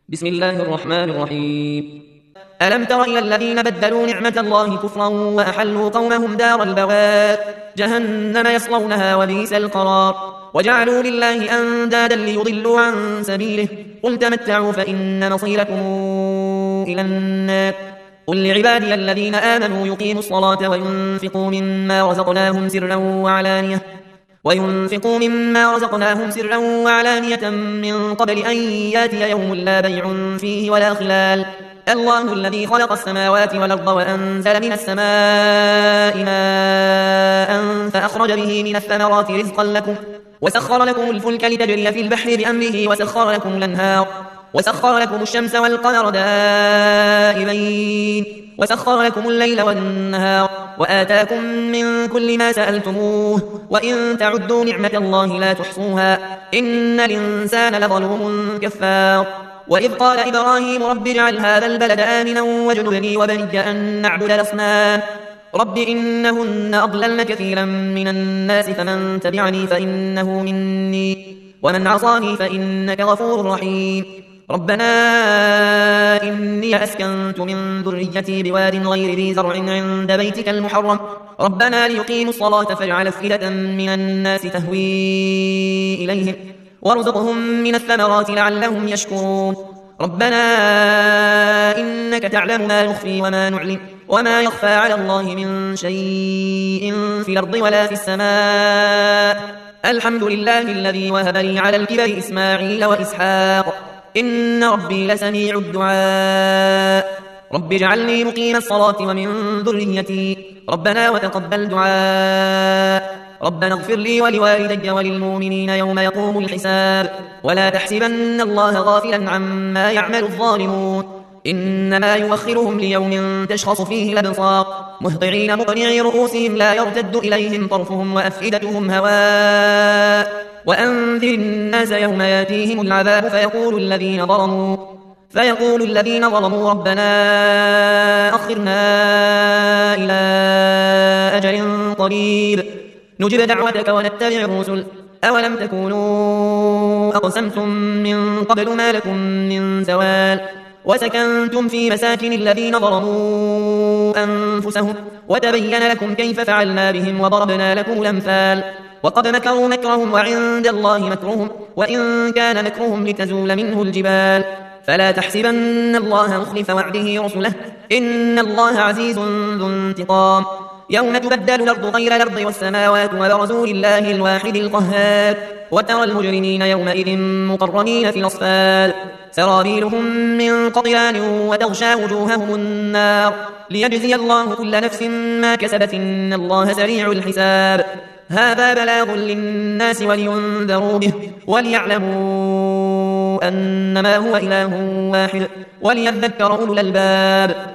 بسم الله الرحمن الرحيم. ألم تر إلى الذين بدلوا نعمة الله كفرا وأحلوا قومهم دار البوار جهنم يصلونها وبئس القرار وجعلوا لله أندادا ليضلوا عن سبيله قل تمتعوا فإن مصيركم إلى النار قل لعبادي الذين آمنوا يقيموا الصلاة وينفقوا مما رزقناهم سرا وعلانية من قبل أن ياتي يوم لا بيع فيه ولا خلال الله الذي خلق السماوات والأرض وأنزل من السماء ماء فأخرج به من الثمرات رزقا لكم وسخر لكم الفلك لتجري في البحر بأمره وسخر لكم الأنهار وسخر لكم الشمس والقمر دائبين وسخر لكم الليل والنهار وآتاكم من كل ما سألتموه وإن تعدوا نعمة الله لا تحصوها إن الإنسان لظلوم كفار وإذ قال إبراهيم رب اجعل هذا البلد آمنا واجنبني وبني أن نعبد الأصنام رب إنهن أضللن كثيرا من الناس فمن تبعني فإنه مني ومن عصاني فإنك غفور رحيم ربنا إني أسكنت من ذريتي بواد غير ذي زرع عند بيتك المحرم ربنا ليقيموا الصلاة فاجعل أفئدة من الناس تهوي إليهم وارزقهم من الثمرات لعلهم يشكرون ربنا إنك تعلم ما نخفي وما نعلن وما يخفى على الله من شيء في الأرض ولا في السماء الحمد لله الذي وهب لي على الكبر إسماعيل وإسحاق إن ربي لسميع الدعاء رب اجعلني مقيم الصلاة ومن ذريتي ربنا وتقبل دعاء ربنا اغفر لي ولوالدي وللمؤمنين يوم يقوم الحساب ولا تحسبن الله غافلا عما يعمل الظالمون إنما يؤخرهم ليوم تشخص فيه الأبصار مهطعين مقنعي رؤوسهم لا يرتد إليهم طرفهم وأفئدتهم هواء وأنذر الناس يوم ياتيهم العذاب فيقول الذين ظلموا ربنا أخرنا إلى أجل قريب نجب دعوتك ونتبع الرسل أولم تكونوا أقسمتم من قبل ما لكم من زوال وسكنتم في مساكن الذين ظلموا أنفسهم وتبين لكم كيف فعلنا بهم وضربنا لكم الأمثال وقد مكروا مكرهم وعند الله مكرهم وإن كان مكرهم لتزول منه الجبال فلا تحسبن الله مخلف وعده رسله إن الله عزيز ذو انتقام يوم تبدل الأرض غير الأرض والسماوات وبرزوا لله الواحد القهار وترى المجرمين يومئذ مقرنين في الأصفاد سرابيلهم من قطران وتغشى وجوههم النار ليجزي الله كل نفس ما كسبت إن الله سريع الحساب هذا بلاغ للناس ولينذروا به وليعلموا أنما هو إله واحد وليذكر أولو الألباب